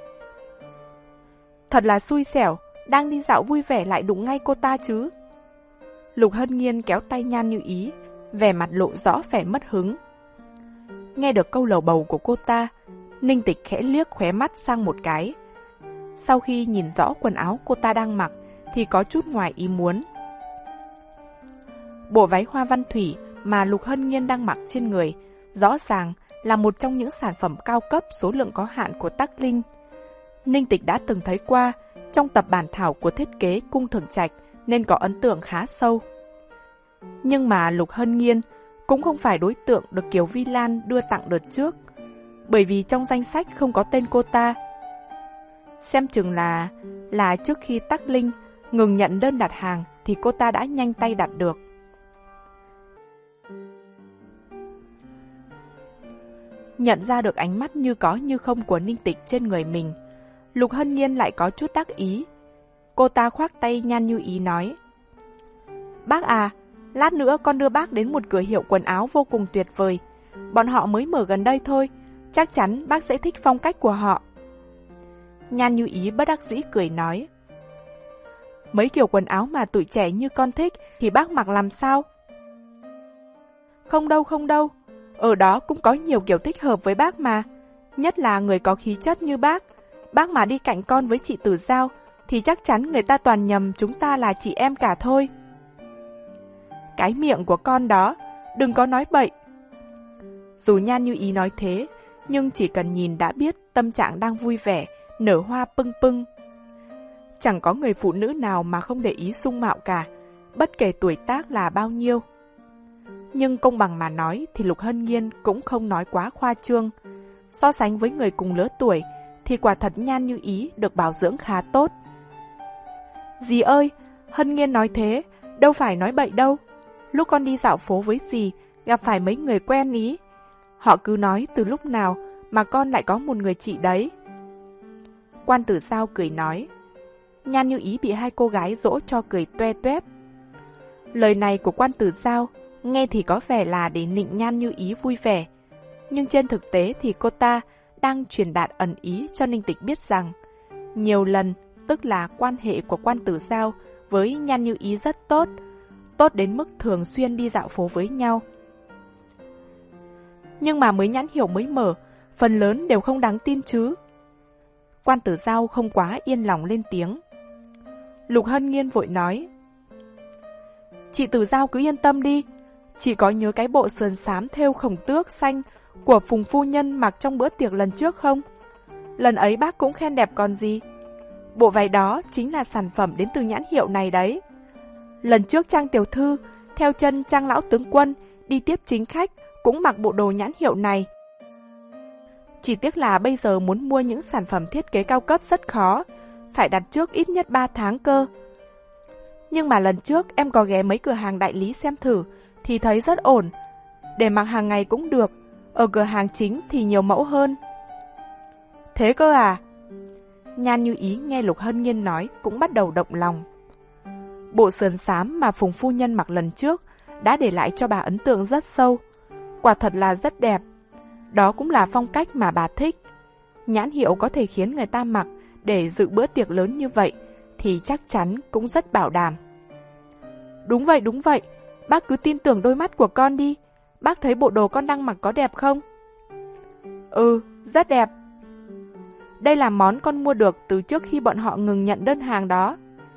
Thật là xui xẻo, đang đi dạo vui vẻ lại đụng ngay cô ta chứ. Lục Hân Nghiên kéo tay Nhan Như Ý, vẻ mặt lộ rõ vẻ mất hứng. Nghe được câu lầu bầu của cô ta, Ninh Tịch khẽ liếc khóe mắt sang một cái. Sau khi nhìn rõ quần áo cô ta đang mặc thì có chút ngoài ý muốn. Bộ váy hoa văn thủy mà Lục Hân Nghiên đang mặc trên người rõ ràng là một trong những sản phẩm cao cấp số lượng có hạn của Tắc Linh. Ninh Tịch đã từng thấy qua trong tập bản thảo của thiết kế Cung Thường Trạch nên có ấn tượng khá sâu. Nhưng mà Lục Hân Nghiên cũng không phải đối tượng được Kiều Vi Lan đưa tặng đợt trước, bởi vì trong danh sách không có tên cô ta. Xem chừng là là trước khi Tắc Linh ngừng nhận đơn đặt hàng thì cô ta đã nhanh tay đặt được. Nhận ra được ánh mắt như có như không của Ninh Tịch trên người mình, Lục Hân Nghiên lại có chút đắc ý. Cô ta khoác tay Nhan Như Ý nói: Bác à, lát nữa con đưa bác đến một cửa hiệu quần áo vô cùng tuyệt vời. Bọn họ mới mở gần đây thôi, chắc chắn bác sẽ thích phong cách của họ. Nhan Như Ý bất đắc dĩ cười nói: Mấy kiểu quần áo mà tuổi trẻ như con thích thì bác mặc làm sao? Không đâu không đâu, ở đó cũng có nhiều kiểu thích hợp với bác mà. Nhất là người có khí chất như bác. Bác mà đi cạnh con với chị Tử Giao thì chắc chắn người ta toàn nhầm chúng ta là chị em cả thôi. Cái miệng của con đó, đừng có nói bậy. Dù Nhan Như Ý nói thế, nhưng chỉ cần nhìn đã biết tâm trạng đang vui vẻ, nở hoa pưng pưng. Chẳng có người phụ nữ nào mà không để ý dung mạo cả, bất kể tuổi tác là bao nhiêu. Nhưng công bằng mà nói thì Lục Hân Nghiên cũng không nói quá khoa trương. So sánh với người cùng lứa tuổi thì quả thật Nhan Như Ý được bảo dưỡng khá tốt. Dì ơi, Hân Nghiên nói thế, đâu phải nói bậy đâu. Lúc con đi dạo phố với dì, gặp phải mấy người quen ý. Họ cứ nói từ lúc nào mà con lại có một người chị đấy. Quan Tử Giao cười nói. Nhan Như Ý bị hai cô gái dỗ cho cười toe toét. Lời này của Quan Tử Giao nghe thì có vẻ là để nịnh Nhan Như Ý vui vẻ, nhưng trên thực tế thì cô ta đang truyền đạt ẩn ý cho Ninh Tịch biết rằng nhiều lần, tức là quan hệ của Quan Tử Giao với Nhan Như Ý rất tốt, tốt đến mức thường xuyên đi dạo phố với nhau. Nhưng mà mới nhãn hiệu mới mở, phần lớn đều không đáng tin chứ. Quan Tử Giao không quá yên lòng lên tiếng. Lục Hân Nghiên vội nói. Chị Tử Giao cứ yên tâm đi, chị có nhớ cái bộ sườn xám thêu khổng tước xanh của Phùng phu nhân mặc trong bữa tiệc lần trước không? Lần ấy bác cũng khen đẹp còn gì. Bộ váy đó chính là sản phẩm đến từ nhãn hiệu này đấy. Lần trước Trang tiểu thư theo chân Trang lão tướng quân đi tiếp chính khách cũng mặc bộ đồ nhãn hiệu này. Chỉ tiếc là bây giờ muốn mua những sản phẩm thiết kế cao cấp rất khó, phải đặt trước ít nhất ba tháng cơ. Nhưng mà lần trước em có ghé mấy cửa hàng đại lý xem thử thì thấy rất ổn, để mặc hàng ngày cũng được, ở cửa hàng chính thì nhiều mẫu hơn. Thế cơ à? Nhan Như Ý nghe Lục Hân Nghiên nói cũng bắt đầu động lòng. Bộ sườn xám mà Phùng phu nhân mặc lần trước đã để lại cho bà ấn tượng rất sâu, quả thật là rất đẹp. Đó cũng là phong cách mà bà thích. Nhãn hiệu có thể khiến người ta mặc để dự bữa tiệc lớn như vậy thì chắc chắn cũng rất bảo đảm. Đúng vậy, đúng vậy, bác cứ tin tưởng đôi mắt của con đi. Bác thấy bộ đồ con đang mặc có đẹp không? Ừ, rất đẹp. Đây là món con mua được từ trước khi bọn họ ngừng nhận đơn hàng đó.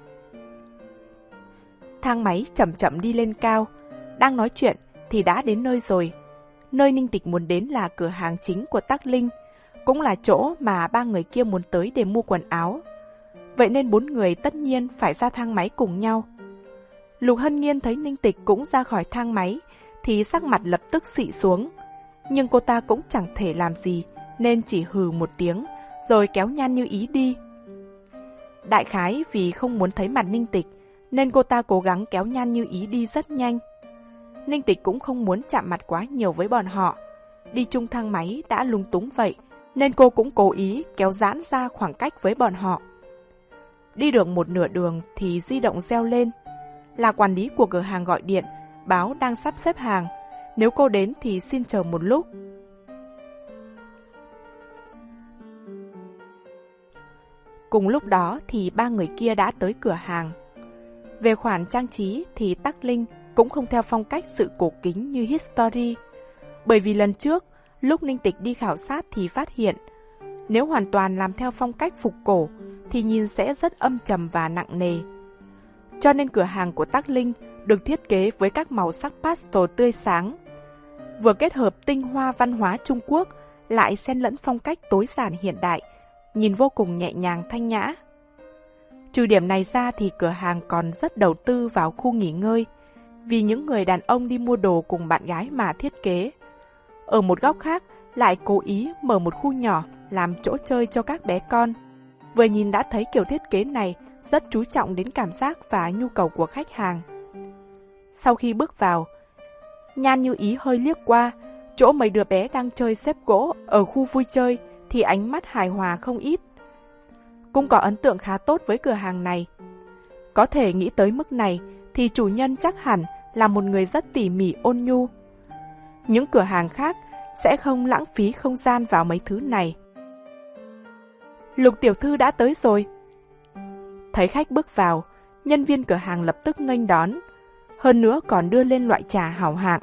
Thang máy chậm chậm đi lên cao. Đang nói chuyện thì đã đến nơi rồi. Nơi Ninh Tịch muốn đến là cửa hàng chính của Tắc Linh, cũng là chỗ mà ba người kia muốn tới để mua quần áo. Vậy nên bốn người tất nhiên phải ra thang máy cùng nhau. Lục Hân Nghiên thấy Ninh Tịch cũng ra khỏi thang máy thì sắc mặt lập tức xị xuống. Nhưng cô ta cũng chẳng thể làm gì nên chỉ hừ một tiếng rồi kéo Nhan Như Ý đi. Đại khái vì không muốn thấy mặt Ninh Tịch nên cô ta cố gắng kéo Nhan Như Ý đi rất nhanh. Ninh Tịch cũng không muốn chạm mặt quá nhiều với bọn họ. Đi chung thang máy đã lung túng vậy nên cô cũng cố ý kéo giãn ra khoảng cách với bọn họ. Đi được một nửa đường thì di động reo lên. Là quản lý của cửa hàng gọi điện, báo đang sắp xếp hàng. Nếu cô đến thì xin chờ một lúc. Cùng lúc đó thì ba người kia đã tới cửa hàng. Về khoản trang trí thì Tắc Linh cũng không theo phong cách sự cổ kính như History. Bởi vì lần trước, lúc Ninh Tịch đi khảo sát thì phát hiện, nếu hoàn toàn làm theo phong cách phục cổ thì nhìn sẽ rất âm trầm và nặng nề. Cho nên cửa hàng của Tắc Linh được thiết kế với các màu sắc pastel tươi sáng, vừa kết hợp tinh hoa văn hóa Trung Quốc lại xen lẫn phong cách tối giản hiện đại, nhìn vô cùng nhẹ nhàng thanh nhã. Trừ điểm này ra thì cửa hàng còn rất đầu tư vào khu nghỉ ngơi, vì những người đàn ông đi mua đồ cùng bạn gái mà thiết kế. Ở một góc khác lại cố ý mở một khu nhỏ làm chỗ chơi cho các bé con. Vừa nhìn đã thấy kiểu thiết kế này rất chú trọng đến cảm giác và nhu cầu của khách hàng. Sau khi bước vào, Nhan Như Ý hơi liếc qua chỗ mấy đứa bé đang chơi xếp gỗ ở khu vui chơi thì ánh mắt hài hòa không ít. Cũng có ấn tượng khá tốt với cửa hàng này. Có thể nghĩ tới mức này thì chủ nhân chắc hẳn là một người rất tỉ mỉ ôn nhu. Những cửa hàng khác sẽ không lãng phí không gian vào mấy thứ này. Lục tiểu thư đã tới rồi. Thấy khách bước vào, nhân viên cửa hàng lập tức nghênh đón, hơn nữa còn đưa lên loại trà hảo hạng.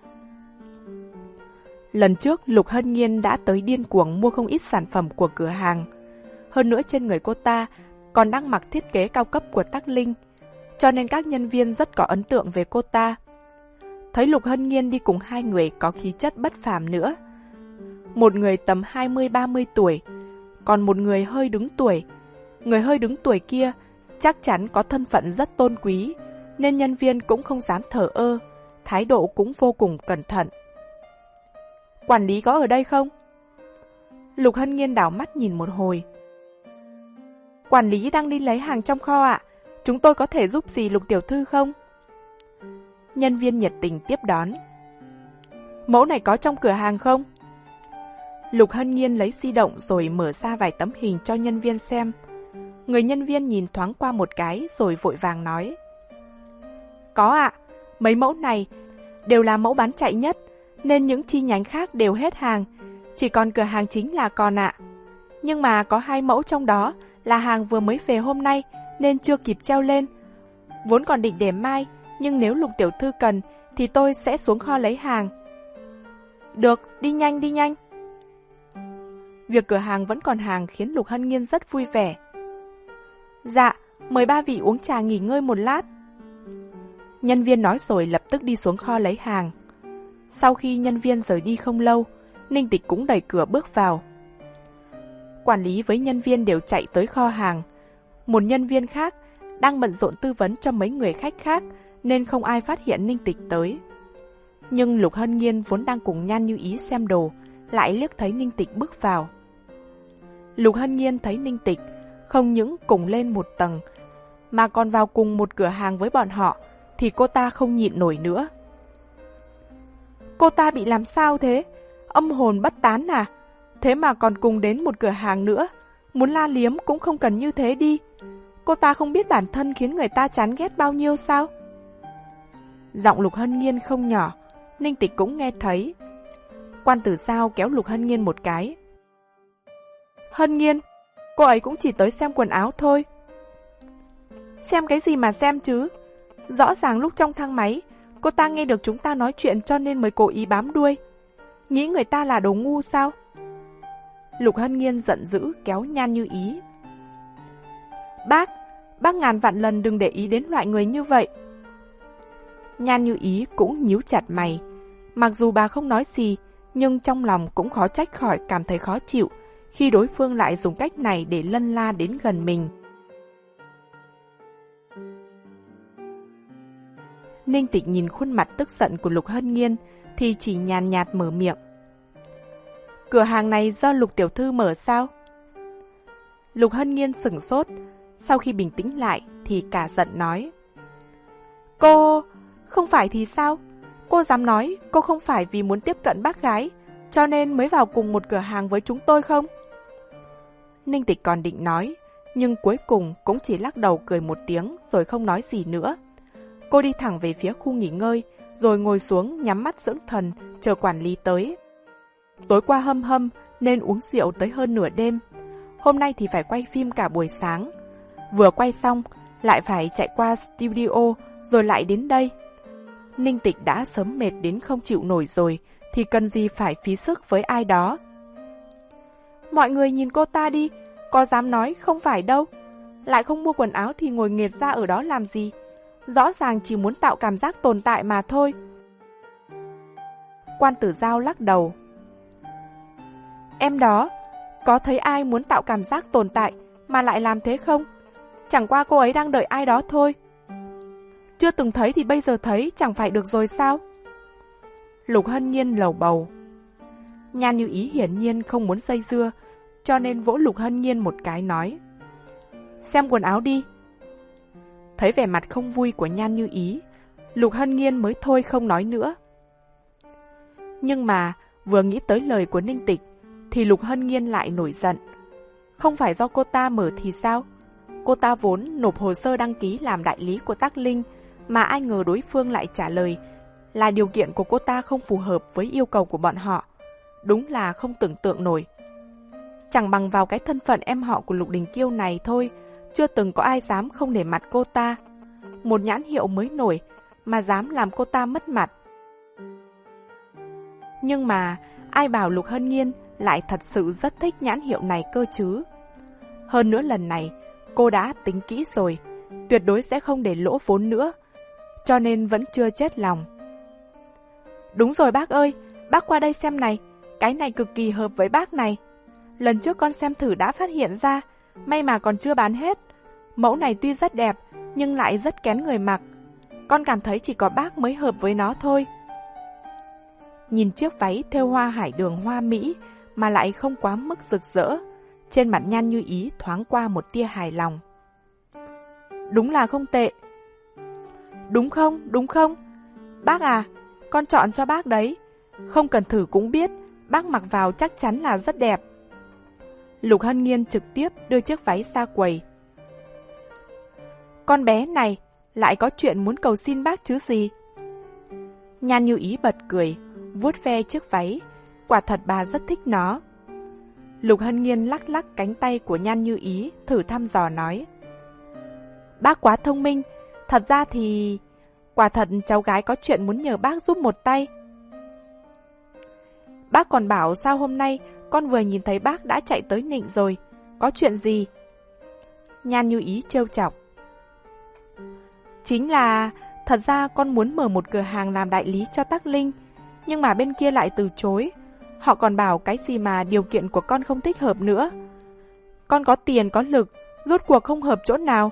Lần trước Lục Hân Nghiên đã tới điên cuồng mua không ít sản phẩm của cửa hàng. Hơn nữa trên người cô ta còn đang mặc thiết kế cao cấp của Tắc Linh, cho nên các nhân viên rất có ấn tượng về cô ta. Thấy Lục Hân Nghiên đi cùng hai người có khí chất bất phàm nữa. Một người tầm hai mươi ba mươi tuổi, còn một người hơi đứng tuổi. Người hơi đứng tuổi kia chắc chắn có thân phận rất tôn quý, nên nhân viên cũng không dám thờ ơ, thái độ cũng vô cùng cẩn thận. Quản lý có ở đây không? Lục Hân Nghiên đảo mắt nhìn một hồi. Quản lý đang đi lấy hàng trong kho ạ. Chúng tôi có thể giúp gì Lục tiểu thư không? Nhân viên nhiệt tình tiếp đón. Mẫu này có trong cửa hàng không? Lục Hân Nghiên lấy di động rồi mở ra vài tấm hình cho nhân viên xem. Người nhân viên nhìn thoáng qua một cái rồi vội vàng nói. Có ạ, mấy mẫu này đều là mẫu bán chạy nhất, nên những chi nhánh khác đều hết hàng, chỉ còn cửa hàng chính là còn ạ. Nhưng mà có hai mẫu trong đó là hàng vừa mới về hôm nay nên chưa kịp treo lên. Vốn còn định để mai, nhưng nếu Lục tiểu thư cần thì tôi sẽ xuống kho lấy hàng. Được, đi nhanh đi nhanh. Việc cửa hàng vẫn còn hàng khiến Lục Hân Nghiên rất vui vẻ. Dạ, mời ba vị uống trà nghỉ ngơi một lát. Nhân viên nói rồi lập tức đi xuống kho lấy hàng. Sau khi nhân viên rời đi không lâu, Ninh Tịch cũng đẩy cửa bước vào. Quản lý với nhân viên đều chạy tới kho hàng. Một nhân viên khác đang bận rộn tư vấn cho mấy người khách khác nên không ai phát hiện Ninh Tịch tới. Nhưng Lục Hân Nghiên vốn đang cùng Nhan Như Ý xem đồ, lại liếc thấy Ninh Tịch bước vào. Lục Hân Nghiên thấy Ninh Tịch không những cùng lên một tầng, mà còn vào cùng một cửa hàng với bọn họ, thì cô ta không nhịn nổi nữa. Cô ta bị làm sao thế? Âm hồn bất tán à? Thế mà còn cùng đến một cửa hàng nữa, muốn la liếm cũng không cần như thế đi. Cô ta không biết bản thân khiến người ta chán ghét bao nhiêu sao? Giọng Lục Hân Nghiên không nhỏ, Ninh Tịch cũng nghe thấy. Quan Tử Giao kéo Lục Hân Nghiên một cái. Hân Nghiên, cô ấy cũng chỉ tới xem quần áo thôi. Xem cái gì mà xem chứ? Rõ ràng lúc trong thang máy, cô ta nghe được chúng ta nói chuyện cho nên mới cố ý bám đuôi. Nghĩ người ta là đồ ngu sao? Lục Hân Nghiên giận dữ kéo Nhan Như Ý. Bác, bác ngàn vạn lần đừng để ý đến loại người như vậy. Nhan Như Ý cũng nhíu chặt mày. Mặc dù bà không nói gì, nhưng trong lòng cũng khó trách khỏi cảm thấy khó chịu khi đối phương lại dùng cách này để lân la đến gần mình. Ninh Tịch nhìn khuôn mặt tức giận của Lục Hân Nghiên thì chỉ nhàn nhạt mở miệng. Cửa hàng này do Lục tiểu thư mở sao? Lục Hân Nghiên sửng sốt, sau khi bình tĩnh lại thì cả giận nói. Cô... không phải thì sao? Cô dám nói cô không phải vì muốn tiếp cận bác gái, cho nên mới vào cùng một cửa hàng với chúng tôi không? Ninh Tịch còn định nói, nhưng cuối cùng cũng chỉ lắc đầu cười một tiếng rồi không nói gì nữa. Cô đi thẳng về phía khu nghỉ ngơi, rồi ngồi xuống nhắm mắt dưỡng thần, chờ quản lý tới. Tối qua hâm hâm nên uống rượu tới hơn nửa đêm. Hôm nay thì phải quay phim cả buổi sáng. Vừa quay xong, lại phải chạy qua studio, rồi lại đến đây. Ninh Tịch đã sớm mệt đến không chịu nổi rồi, thì cần gì phải phí sức với ai đó. Mọi người nhìn cô ta đi, có dám nói không phải đâu. Lại không mua quần áo thì ngồi nghệt ra ở đó làm gì? Rõ ràng chỉ muốn tạo cảm giác tồn tại mà thôi. Quan Tử Giao lắc đầu. Em đó, có thấy ai muốn tạo cảm giác tồn tại mà lại làm thế không? Chẳng qua cô ấy đang đợi ai đó thôi. Chưa từng thấy thì bây giờ thấy chẳng phải được rồi sao? Lục Hân Nghiên lầu bầu. Nhan Như Ý hiển nhiên không muốn dây dưa, cho nên vỗ Lục Hân Nghiên một cái nói. Xem quần áo đi. Thấy vẻ mặt không vui của Nhan Như Ý, Lục Hân Nghiên mới thôi không nói nữa. Nhưng mà vừa nghĩ tới lời của Ninh Tịch thì Lục Hân Nghiên lại nổi giận. Không phải do cô ta mở thì sao? Cô ta vốn nộp hồ sơ đăng ký làm đại lý của Tắc Linh, mà ai ngờ đối phương lại trả lời là điều kiện của cô ta không phù hợp với yêu cầu của bọn họ. Đúng là không tưởng tượng nổi. Chẳng bằng vào cái thân phận em họ của Lục Đình Kiêu này thôi, chưa từng có ai dám không nể mặt cô ta. Một nhãn hiệu mới nổi mà dám làm cô ta mất mặt. Nhưng mà ai bảo Lục Hân Nghiên lại thật sự rất thích nhãn hiệu này cơ chứ. Hơn nữa lần này cô đã tính kỹ rồi, tuyệt đối sẽ không để lỗ vốn nữa, cho nên vẫn chưa chết lòng. Đúng rồi bác ơi, bác qua đây xem này, cái này cực kỳ hợp với bác này. Lần trước con xem thử đã phát hiện ra, may mà còn chưa bán hết. Mẫu này tuy rất đẹp, nhưng lại rất kén người mặc. Con cảm thấy chỉ có bác mới hợp với nó thôi. Nhìn chiếc váy thêu hoa hải đường hoa mỹ mà lại không quá mức rực rỡ, trên mặt Nhan Như Ý thoáng qua một tia hài lòng. Đúng là không tệ. Đúng không, đúng không? Bác à, con chọn cho bác đấy. Không cần thử cũng biết, bác mặc vào chắc chắn là rất đẹp. Lục Hân Nghiên trực tiếp đưa chiếc váy ra quầy. Con bé này lại có chuyện muốn cầu xin bác chứ gì? Nhan Như Ý bật cười, vuốt ve chiếc váy. Quả thật bà rất thích nó. Lục Hân Nghiên lắc lắc cánh tay của Nhan Như Ý, thử thăm dò nói. Bác quá thông minh, thật ra thì... Quả thật cháu gái có chuyện muốn nhờ bác giúp một tay. Bác còn bảo sao hôm nay con vừa nhìn thấy bác đã chạy tới Nịnh rồi. Có chuyện gì? Nhan Như Ý trêu chọc. Chính là, thật ra con muốn mở một cửa hàng làm đại lý cho Tắc Linh, nhưng mà bên kia lại từ chối. Họ còn bảo cái gì mà điều kiện của con không thích hợp nữa. Con có tiền có lực, rốt cuộc không hợp chỗ nào.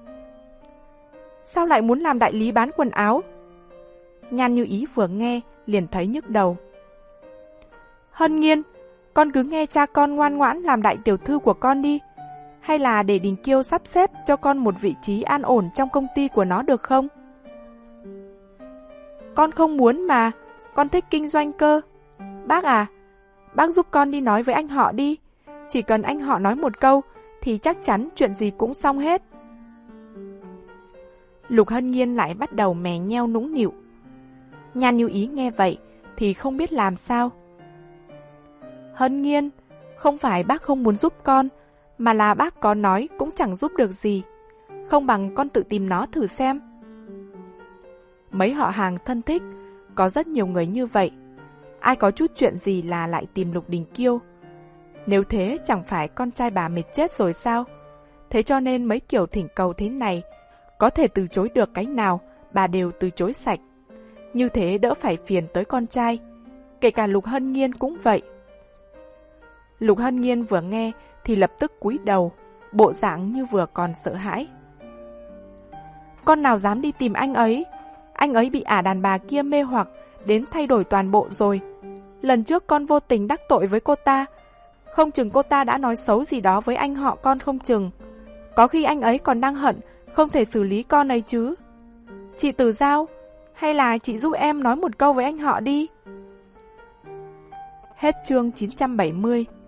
Sao lại muốn làm đại lý bán quần áo? Nhan Như Ý vừa nghe liền thấy nhức đầu. Hân Nghiên, con cứ nghe cha con ngoan ngoãn làm đại tiểu thư của con đi. Hay là để Đình Kiêu sắp xếp cho con một vị trí an ổn trong công ty của nó được không? Con không muốn mà, con thích kinh doanh cơ. Bác à, bác giúp con đi nói với anh họ đi. Chỉ cần anh họ nói một câu thì chắc chắn chuyện gì cũng xong hết. Lục Hân Nghiên lại bắt đầu mè nheo nũng nịu. Nhan Như Ý nghe vậy thì không biết làm sao. Hân Nghiên, không phải bác không muốn giúp con, mà là bác có nói cũng chẳng giúp được gì. Không bằng con tự tìm nó thử xem. Mấy họ hàng thân thích, có rất nhiều người như vậy. Ai có chút chuyện gì là lại tìm Lục Đình Kiêu. Nếu thế chẳng phải con trai bà mệt chết rồi sao? Thế cho nên mấy kiểu thỉnh cầu thế này, có thể từ chối được cái nào, bà đều từ chối sạch. Như thế đỡ phải phiền tới con trai. Kể cả Lục Hân Nghiên cũng vậy. Lục Hân Nghiên vừa nghe thì lập tức cúi đầu, bộ dạng như vừa còn sợ hãi. Con nào dám đi tìm anh ấy? Anh ấy bị ả đàn bà kia mê hoặc đến thay đổi toàn bộ rồi. Lần trước con vô tình đắc tội với cô ta, không chừng cô ta đã nói xấu gì đó với anh họ con không chừng. Có khi anh ấy còn đang hận, không thể xử lý con ấy chứ. Chị Tử Giao, hay là chị giúp em nói một câu với anh họ đi. Hết chương chín trăm bảy mươi.